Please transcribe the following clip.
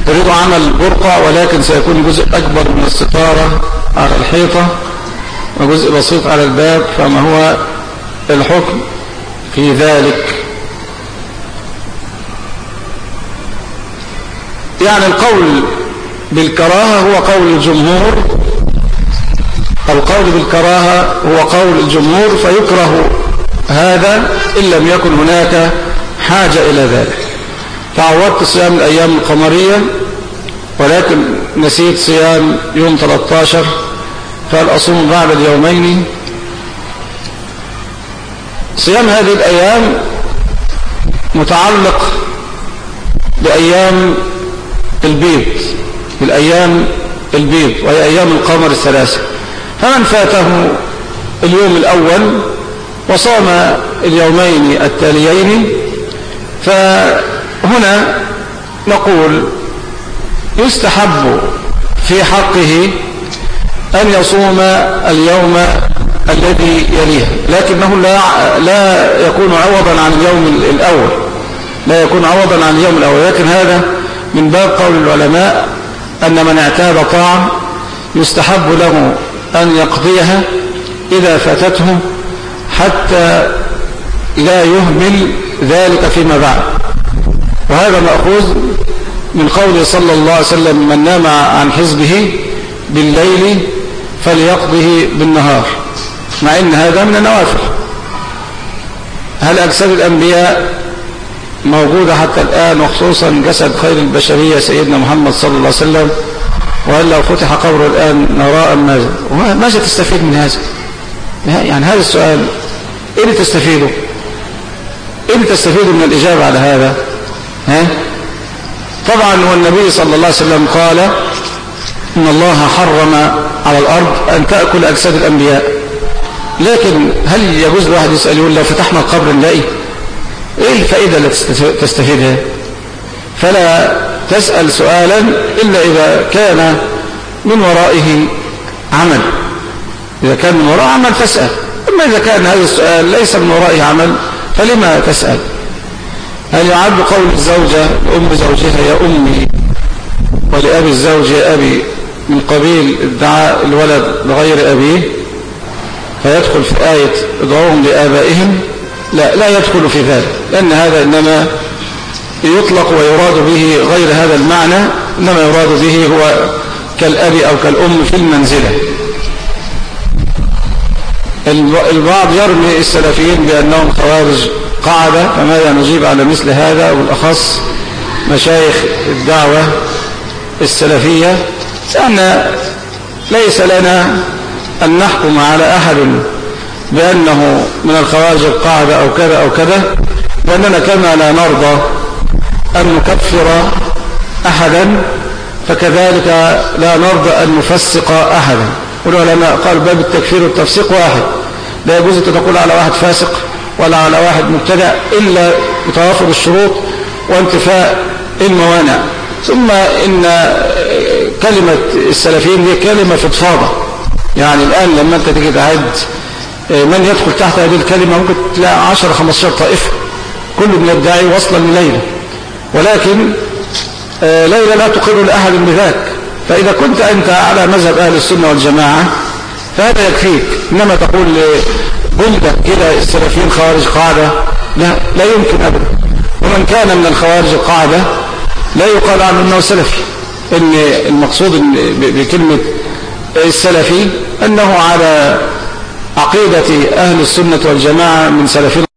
يريد عمل برقع، ولكن سيكون جزء أكبر من الستارة على الحيطة وجزء بسيط على الباب، فما هو الحكم في ذلك؟ يعني القول بالكراهة هو قول الجمهور، القول بالكراهة هو قول الجمهور، فيكره هذا إن لم يكن هناك حاجة إلى ذلك. تعودت صيام الأيام القمرية ولكن نسيت صيام يوم 13، فهل أصوم بعد اليومين؟ صيام هذه الأيام متعلق بأيام البيض، بالأيام البيض وهي أيام القمر الثلاثة، فمن فاته اليوم الأول وصام اليومين التاليين فهنا نقول يستحب في حقه أن يصوم اليوم الذي يليه، لكنه لا يكون عوضا عن اليوم الأول، لا يكون عوضا عن اليوم الأول، لكن هذا من باب قول العلماء أن من اعتاد طاعة يستحب له أن يقضيها إذا فاتته حتى لا يهمل ذلك فيما بعد. وهذا مأخوذ من قوله صلى الله عليه وسلم: من نام عن حزبه بالليل فليقضه بالنهار، مع ان هذا من النوافل. هل أجساد الأنبياء موجودة حتى الآن، وخصوصا جسد خير البشرية سيدنا محمد صلى الله عليه وسلم؟ وهل لو فتح قبره الآن نراء ماذا تستفيد من هذا؟ يعني هذا السؤال ايه اللي تستفيده؟ ايه اللي تستفيده من الإجابة على هذا؟ طبعا والنبي صلى الله عليه وسلم قال: إن الله حرم على الأرض أن تأكل أجساد الأنبياء. لكن هل يجوز الواحد يسأل يقول لو فتحنا القبر نلاقي ايه الفائدة التي تستفيدها؟ فلا تسأل سؤالا إلا إذا كان من ورائه عمل. إذا كان من وراء عمل فاسأل، أما إذا كان هذا السؤال ليس من ورائه عمل فلما تسأل؟ هل يعد قول الزوجة لأم زوجها يا أمي، ولأبي الزوج يا أبي، من قبيل ادعاء الولد لغير أبيه فيدخل في آية ادعوهم لآبائهم؟ لا يدخل في ذلك، لأن هذا إنما يطلق ويراد به غير هذا المعنى، إنما يراد به هو كالأب أو كالأم في المنزلة. البعض يرمي السلفيين بأنهم خوارج قاعدة، فماذا نجيب على مثل هذا، وبالأخص مشايخ الدعوة السلفية؟ لأن ليس لنا أن نحكم على أحد بأنه من الخوارج القاعدة أو كذا أو كذا، لأننا كما لا نرضى أن نكفر أحدا فكذلك لا نرضى أن نفسق أحدا. والعلماء قال باب التكفير والتفسيق واحد، لا يجوز أن تقول على واحد فاسق ولا على واحد مبتدع إلا بتوافر الشروط وانتفاء الموانع. ثم إن كلمة السلفيين هي كلمة فضفاضة، يعني الآن لما أنت تيجي تعد من يدخل تحت هذه الكلمة ممكن تلاقي 10-15 طائفة كل من يدعي وصلا لليلة، ولكن ليلة لا تقر لأحد بذاك. فإذا كنت أنت على مذهب أهل السنة والجماعة فهذا يكفيك، إنما تقول بلدة كده السلفيين خوارج قاعدة، لا يمكن أبدا. ومن كان من الخوارج القاعدة لا يقال عنه أنه سلفي، إن المقصود بكلمة السلفي أنه على عقيدة أهل السنة والجماعة من سلفين